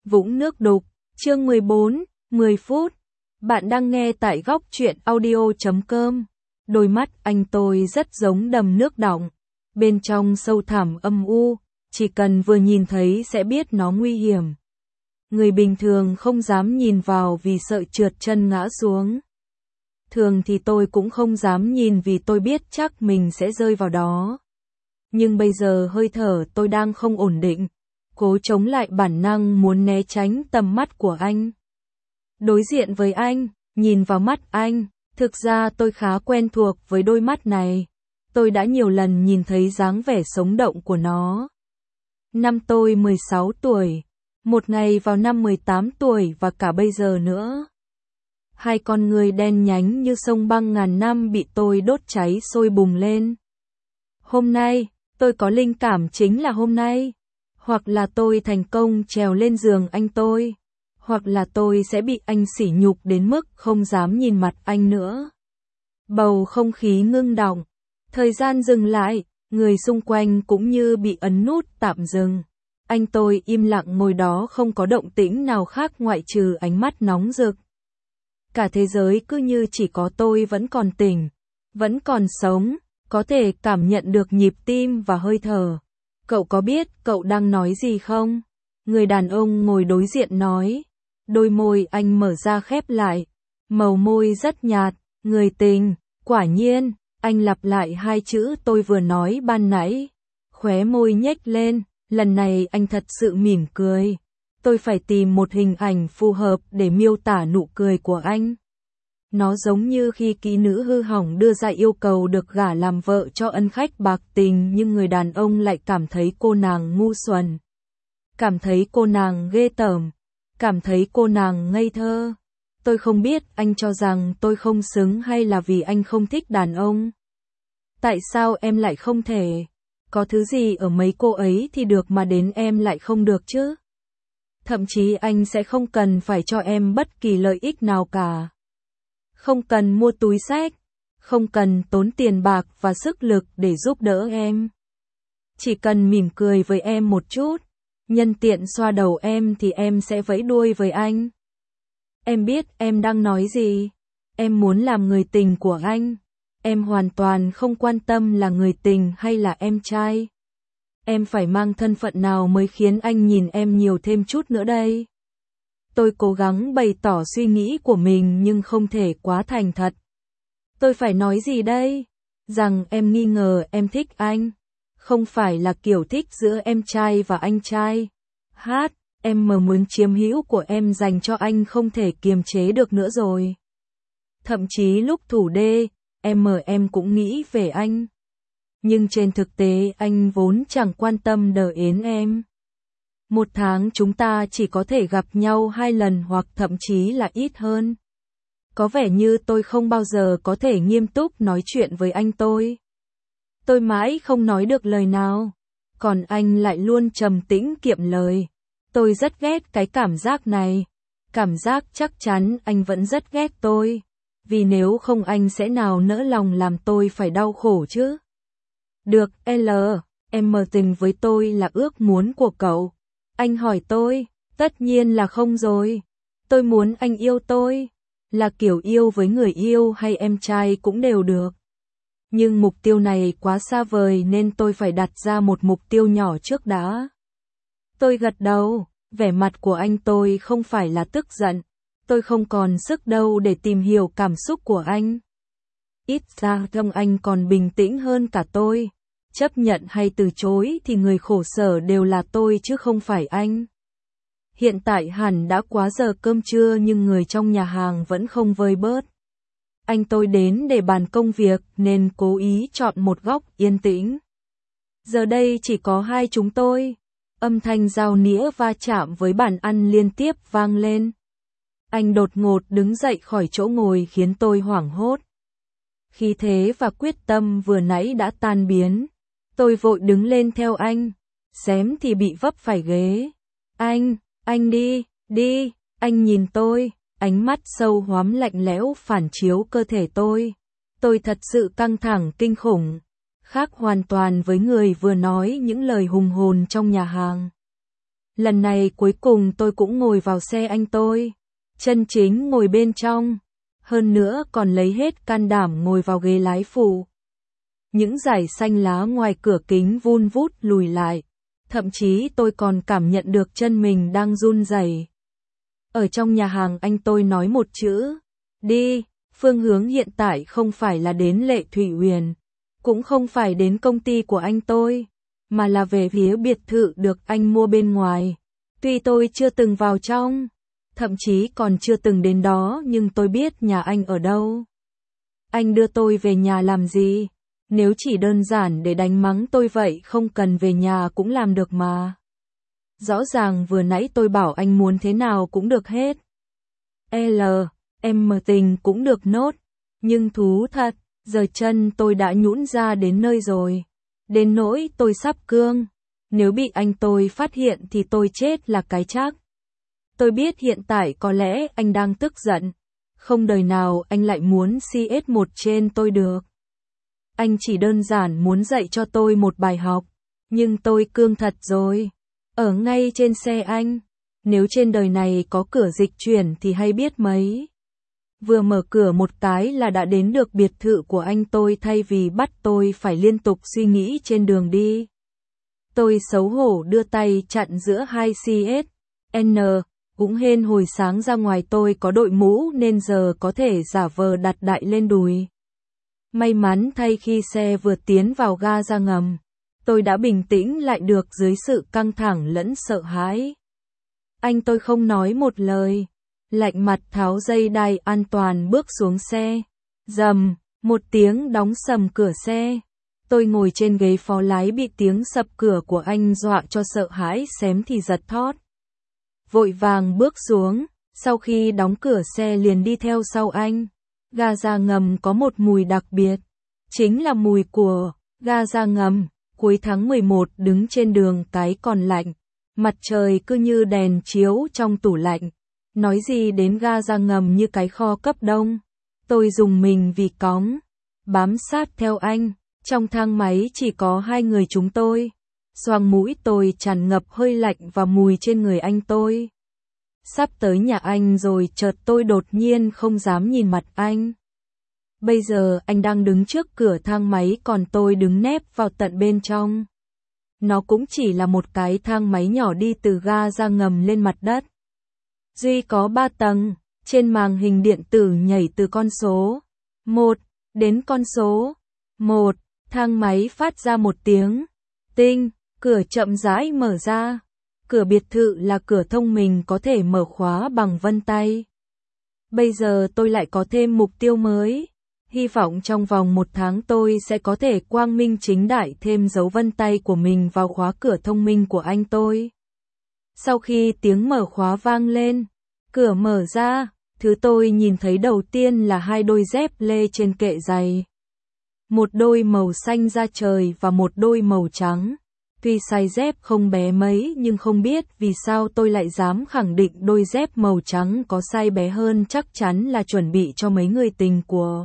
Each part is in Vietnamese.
Vũng nước đục, chương 14, 10 phút. Bạn đang nghe tại góc truyện audio.com. Đôi mắt anh tôi rất giống đầm nước đọng, bên trong sâu thẳm âm u, chỉ cần vừa nhìn thấy sẽ biết nó nguy hiểm. Người bình thường không dám nhìn vào vì sợ trượt chân ngã xuống. Thường thì tôi cũng không dám nhìn vì tôi biết chắc mình sẽ rơi vào đó. Nhưng bây giờ hơi thở tôi đang không ổn định, cố chống lại bản năng muốn né tránh tầm mắt của anh. Đối diện với anh, nhìn vào mắt anh, thực ra tôi khá quen thuộc với đôi mắt này. Tôi đã nhiều lần nhìn thấy dáng vẻ sống động của nó. Năm tôi 16 tuổi, một ngày vào năm 18 tuổi và cả bây giờ nữa. Hai con người đen nhánh như sông băng ngàn năm bị tôi đốt cháy sôi bùng lên. Hôm nay, tôi có linh cảm chính là hôm nay. Hoặc là tôi thành công trèo lên giường anh tôi, hoặc là tôi sẽ bị anh sỉ nhục đến mức không dám nhìn mặt anh nữa. Bầu không khí ngưng đọng, thời gian dừng lại, người xung quanh cũng như bị ấn nút tạm dừng. Anh tôi im lặng ngồi đó không có động tĩnh nào khác ngoại trừ ánh mắt nóng rực. Cả thế giới cứ như chỉ có tôi vẫn còn tỉnh, vẫn còn sống, có thể cảm nhận được nhịp tim và hơi thở. Cậu có biết cậu đang nói gì không? Người đàn ông ngồi đối diện nói. Đôi môi anh mở ra khép lại. Màu môi rất nhạt. Người tình. Quả nhiên, anh lặp lại hai chữ tôi vừa nói ban nãy. Khóe môi nhếch lên. Lần này anh thật sự mỉm cười. Tôi phải tìm một hình ảnh phù hợp để miêu tả nụ cười của anh. Nó giống như khi kỹ nữ hư hỏng đưa ra yêu cầu được gả làm vợ cho ân khách bạc tình, nhưng người đàn ông lại cảm thấy cô nàng ngu xuẩn, cảm thấy cô nàng ghê tởm, cảm thấy cô nàng ngây thơ. Tôi không biết anh cho rằng tôi không xứng hay là vì anh không thích đàn ông. Tại sao em lại không thể? Có thứ gì ở mấy cô ấy thì được mà đến em lại không được chứ? Thậm chí anh sẽ không cần phải cho em bất kỳ lợi ích nào cả. Không cần mua túi xách, không cần tốn tiền bạc và sức lực để giúp đỡ em. Chỉ cần mỉm cười với em một chút, nhân tiện xoa đầu em thì em sẽ vẫy đuôi với anh. Em biết em đang nói gì, em muốn làm người tình của anh. Em hoàn toàn không quan tâm là người tình hay là em trai. Em phải mang thân phận nào mới khiến anh nhìn em nhiều thêm chút nữa đây? Tôi cố gắng bày tỏ suy nghĩ của mình nhưng không thể quá thành thật. Tôi phải nói gì đây? Rằng em nghi ngờ em thích anh. Không phải là kiểu thích giữa em trai và anh trai. Em muốn chiếm hữu của em dành cho anh không thể kiềm chế được nữa rồi. Thậm chí lúc thủ đê, em cũng nghĩ về anh. Nhưng trên thực tế anh vốn chẳng quan tâm đến em. Một tháng chúng ta chỉ có thể gặp nhau 2 lần hoặc thậm chí là ít hơn. Có vẻ như tôi không bao giờ có thể nghiêm túc nói chuyện với anh tôi. Tôi mãi không nói được lời nào, còn anh lại luôn trầm tĩnh kiệm lời. Tôi rất ghét cái cảm giác này. Cảm giác chắc chắn anh vẫn rất ghét tôi. Vì nếu không anh sẽ nào nỡ lòng làm tôi phải đau khổ chứ. Được, em mở tình với tôi là ước muốn của cậu. Anh hỏi tôi, tất nhiên là không rồi. Tôi muốn anh yêu tôi, là kiểu yêu với người yêu hay em trai cũng đều được. Nhưng mục tiêu này quá xa vời nên tôi phải đặt ra một mục tiêu nhỏ trước đã. Tôi gật đầu, vẻ mặt của anh tôi không phải là tức giận. Tôi không còn sức đâu để tìm hiểu cảm xúc của anh. Ít ra trông anh còn bình tĩnh hơn cả tôi. Chấp nhận hay từ chối thì người khổ sở đều là tôi chứ không phải anh. Hiện tại hẳn đã quá giờ cơm trưa nhưng người trong nhà hàng vẫn không vơi bớt. Anh tôi đến để bàn công việc nên cố ý chọn một góc yên tĩnh. Giờ đây chỉ có hai chúng tôi. Âm thanh dao nĩa va chạm với bàn ăn liên tiếp vang lên. Anh đột ngột đứng dậy khỏi chỗ ngồi khiến tôi hoảng hốt. Khí thế và quyết tâm vừa nãy đã tan biến. Tôi vội đứng lên theo anh, xém thì bị vấp phải ghế. Anh đi, anh nhìn tôi, ánh mắt sâu hoắm lạnh lẽo phản chiếu cơ thể tôi. Tôi thật sự căng thẳng kinh khủng, khác hoàn toàn với người vừa nói những lời hùng hồn trong nhà hàng. Lần này cuối cùng tôi cũng ngồi vào xe anh tôi. Chân chính ngồi bên trong. Hơn nữa còn lấy hết can đảm ngồi vào ghế lái phụ. Những dải xanh lá ngoài cửa kính vun vút lùi lại. Thậm chí tôi còn cảm nhận được chân mình đang run rẩy. Ở trong nhà hàng anh tôi nói một chữ. Đi, phương hướng hiện tại không phải là đến Lệ Thủy Uyển. Cũng không phải đến công ty của anh tôi. Mà là về phía biệt thự được anh mua bên ngoài. Tuy tôi chưa từng vào trong. Thậm chí còn chưa từng đến đó nhưng tôi biết nhà anh ở đâu. Anh đưa tôi về nhà làm gì? Nếu chỉ đơn giản để đánh mắng tôi vậy không cần về nhà cũng làm được mà. Rõ ràng vừa nãy tôi bảo anh muốn thế nào cũng được hết. Em mờ tình cũng được nốt. Nhưng thú thật, giờ chân tôi đã nhũn ra đến nơi rồi. Đến nỗi tôi sắp cương. Nếu bị anh tôi phát hiện thì tôi chết là cái chắc. Tôi biết hiện tại có lẽ anh đang tức giận. Không đời nào anh lại muốn CS1 trên tôi được. Anh chỉ đơn giản muốn dạy cho tôi một bài học. Nhưng tôi cương thật rồi. Ở ngay trên xe anh. Nếu trên đời này có cửa dịch chuyển thì hay biết mấy. Vừa mở cửa một cái là đã đến được biệt thự của anh tôi thay vì bắt tôi phải liên tục suy nghĩ trên đường đi. Tôi xấu hổ đưa tay chặn giữa hai CS. Cũng hên hồi sáng ra ngoài tôi có đội mũ nên giờ có thể giả vờ đặt đại lên đùi. May mắn thay khi xe vừa tiến vào ga ra ngầm, tôi đã bình tĩnh lại được dưới sự căng thẳng lẫn sợ hãi. Anh tôi không nói một lời, lạnh mặt tháo dây đai an toàn bước xuống xe. Rầm, một tiếng đóng sầm cửa xe. Tôi ngồi trên ghế phó lái bị tiếng sập cửa của anh dọa cho sợ hãi xém thì giật thót. Vội vàng bước xuống, sau khi đóng cửa xe liền đi theo sau anh. Ga ra ngầm có một mùi đặc biệt, chính là mùi của ga ra ngầm. Cuối tháng 11 đứng trên đường cái còn lạnh, mặt trời cứ như đèn chiếu trong tủ lạnh. Nói gì đến ga ra ngầm như cái kho cấp đông. Tôi dùng mình vì cóng, bám sát theo anh. Trong thang máy chỉ có hai người chúng tôi. Xoang mũi tôi tràn ngập hơi lạnh và mùi trên người anh tôi. Sắp tới nhà anh rồi chợt tôi đột nhiên không dám nhìn mặt anh. Bây giờ anh đang đứng trước cửa thang máy còn tôi đứng nép vào tận bên trong. Nó cũng chỉ là một cái thang máy nhỏ đi từ ga ra ngầm lên mặt đất. Duy có 3 tầng, trên màn hình điện tử nhảy từ con số 1 đến con số 1, thang máy phát ra một tiếng tinh, cửa chậm rãi mở ra. Cửa biệt thự là cửa thông minh có thể mở khóa bằng vân tay. Bây giờ tôi lại có thêm mục tiêu mới. Hy vọng trong vòng 1 tháng tôi sẽ có thể quang minh chính đại thêm dấu vân tay của mình vào khóa cửa thông minh của anh tôi. Sau khi tiếng mở khóa vang lên, cửa mở ra, thứ tôi nhìn thấy đầu tiên là 2 đôi dép lê trên kệ giày. Một đôi màu xanh da trời và một đôi màu trắng. Tuy size dép không bé mấy nhưng không biết vì sao tôi lại dám khẳng định đôi dép màu trắng có size bé hơn, chắc chắn là chuẩn bị cho mấy người tình của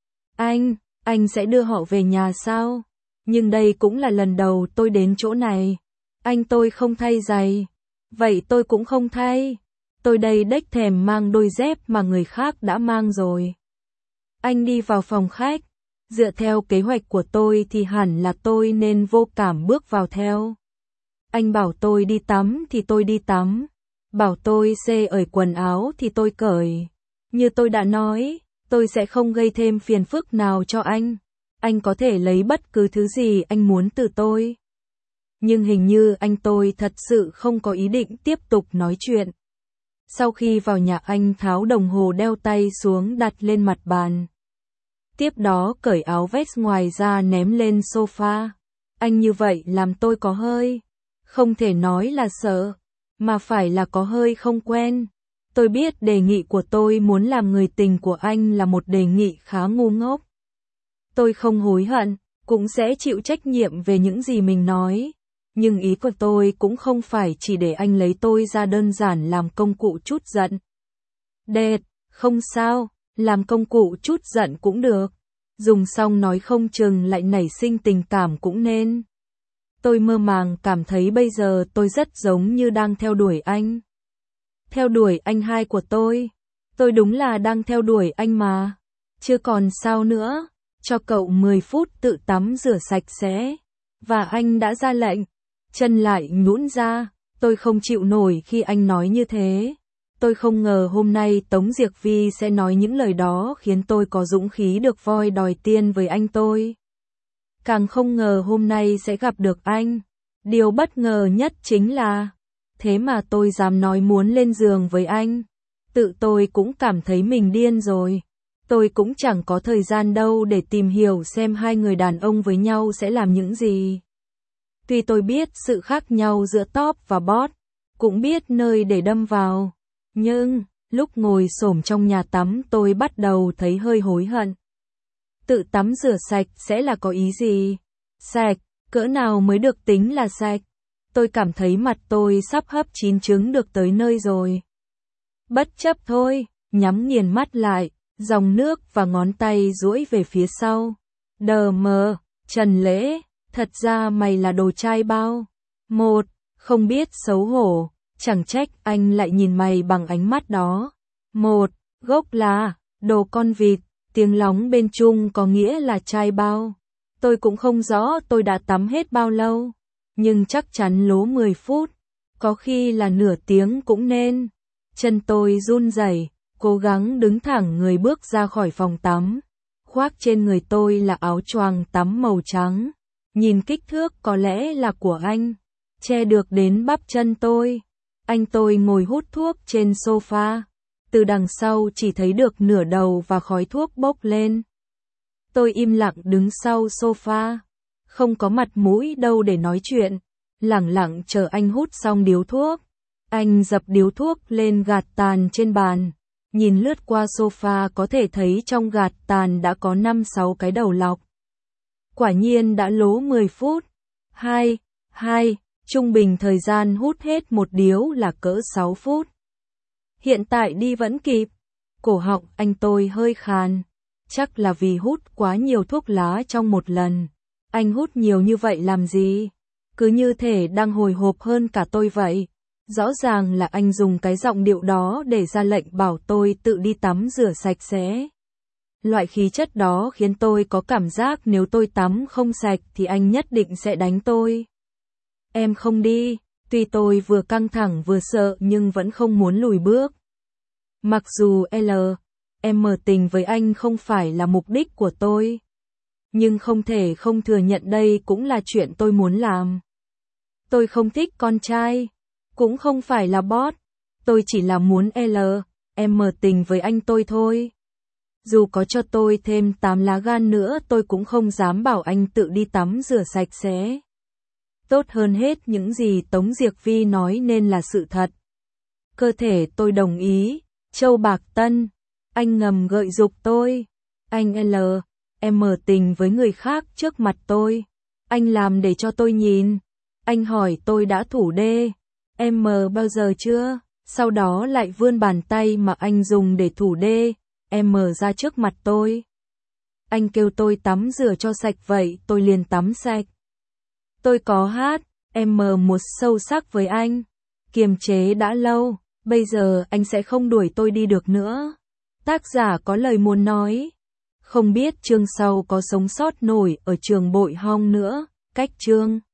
anh sẽ đưa họ về nhà sao? Nhưng đây cũng là lần đầu tôi đến chỗ này. Anh tôi không thay giày. Vậy tôi cũng không thay. Tôi đây đếch thèm mang đôi dép mà người khác đã mang rồi. Anh đi vào phòng khách. Dựa theo kế hoạch của tôi thì hẳn là tôi nên vô cảm bước vào theo. Anh bảo tôi đi tắm thì tôi đi tắm. Bảo tôi cởi quần áo thì tôi cởi. Như tôi đã nói, tôi sẽ không gây thêm phiền phức nào cho anh. Anh có thể lấy bất cứ thứ gì anh muốn từ tôi. Nhưng hình như anh tôi thật sự không có ý định tiếp tục nói chuyện. Sau khi vào nhà anh tháo đồng hồ đeo tay xuống đặt lên mặt bàn. Tiếp đó cởi áo vest ngoài ra ném lên sofa. Anh như vậy làm tôi có hơi, không thể nói là sợ, mà phải là có hơi không quen. Tôi biết đề nghị của tôi muốn làm người tình của anh là một đề nghị khá ngu ngốc. Tôi không hối hận, cũng sẽ chịu trách nhiệm về những gì mình nói. Nhưng ý của tôi cũng không phải chỉ để anh lấy tôi ra đơn giản làm công cụ trút giận. Đệt, không sao, làm công cụ trút giận cũng được. Dùng xong nói không chừng lại nảy sinh tình cảm cũng nên. Tôi mơ màng cảm thấy bây giờ tôi rất giống như đang theo đuổi anh. Theo đuổi anh hai của tôi đúng là đang theo đuổi anh mà. Chứ còn sao nữa, cho cậu 10 phút tự tắm rửa sạch sẽ. Và anh đã ra lệnh, chân lại nhũn ra, tôi không chịu nổi khi anh nói như thế. Tôi không ngờ hôm nay Tống Diệc Vi sẽ nói những lời đó khiến tôi có dũng khí được voi đòi tiên với anh tôi. Càng không ngờ hôm nay sẽ gặp được anh. Điều bất ngờ nhất chính là, thế mà tôi dám nói muốn lên giường với anh. Tự tôi cũng cảm thấy mình điên rồi. Tôi cũng chẳng có thời gian đâu để tìm hiểu xem hai người đàn ông với nhau sẽ làm những gì. Tuy tôi biết sự khác nhau giữa top và bot, cũng biết nơi để đâm vào. Nhưng, lúc ngồi xổm trong nhà tắm tôi bắt đầu thấy hơi hối hận. Tự tắm rửa sạch sẽ là có ý gì? Sạch, cỡ nào mới được tính là sạch? Tôi cảm thấy mặt tôi sắp hấp chín trứng được tới nơi rồi. Bất chấp thôi, nhắm nghiền mắt lại, dòng nước và ngón tay duỗi về phía sau. Đờ mờ, Trần Lễ, thật ra mày là đồ trai bao. Một, không biết xấu hổ, chẳng trách anh lại nhìn mày bằng ánh mắt đó. Một, gốc là, đồ con vịt, tiếng lóng bên Trung có nghĩa là trai bao. Tôi cũng không rõ tôi đã tắm hết bao lâu, nhưng chắc chắn lố 10 phút, có khi là nửa tiếng cũng nên. Chân tôi run rẩy, cố gắng đứng thẳng người bước ra khỏi phòng tắm. Khoác trên người tôi là áo choàng tắm màu trắng. Nhìn kích thước có lẽ là của anh, che được đến bắp chân tôi. Anh tôi ngồi hút thuốc trên sofa. Từ đằng sau chỉ thấy được nửa đầu và khói thuốc bốc lên. Tôi im lặng đứng sau sofa, không có mặt mũi đâu để nói chuyện, lẳng lặng chờ anh hút xong điếu thuốc. Anh dập điếu thuốc lên gạt tàn trên bàn, nhìn lướt qua sofa có thể thấy trong gạt tàn đã có 5-6 cái đầu lọc. Quả nhiên đã lố 10 phút. Trung bình thời gian hút hết một điếu là cỡ 6 phút. Hiện tại đi vẫn kịp. Cổ họng anh tôi hơi khàn. Chắc là vì hút quá nhiều thuốc lá trong một lần. Anh hút nhiều như vậy làm gì? Cứ như thể đang hồi hộp hơn cả tôi vậy. Rõ ràng là anh dùng cái giọng điệu đó để ra lệnh bảo tôi tự đi tắm rửa sạch sẽ. Loại khí chất đó khiến tôi có cảm giác nếu tôi tắm không sạch thì anh nhất định sẽ đánh tôi. Em không đi, tuy tôi vừa căng thẳng vừa sợ nhưng vẫn không muốn lùi bước. Mặc dù em mở tình với anh không phải là mục đích của tôi, nhưng không thể không thừa nhận đây cũng là chuyện tôi muốn làm. Tôi không thích con trai, cũng không phải là bot, tôi chỉ là muốn em mở tình với anh tôi thôi. Dù có cho tôi thêm 8 lá gan nữa tôi cũng không dám bảo anh tự đi tắm rửa sạch sẽ. Tốt hơn hết những gì Tống Diệc Vi nói nên là sự thật. Cơ thể tôi đồng ý, Châu Bạc Tân. Anh ngầm gợi dục tôi. Anh em mở tình với người khác trước mặt tôi. Anh làm để cho tôi nhìn. Anh hỏi tôi đã thủ đê. Em mờ bao giờ chưa? Sau đó lại vươn bàn tay mà anh dùng để thủ đê. Em mở ra trước mặt tôi. Anh kêu tôi tắm rửa cho sạch vậy tôi liền tắm sạch. Tôi có hát, em mờ một sâu sắc với anh. Kiềm chế đã lâu, bây giờ anh sẽ không đuổi tôi đi được nữa. Tác giả có lời muốn nói. Không biết chương sau có sống sót nổi ở trường Bội Hong nữa, cách chương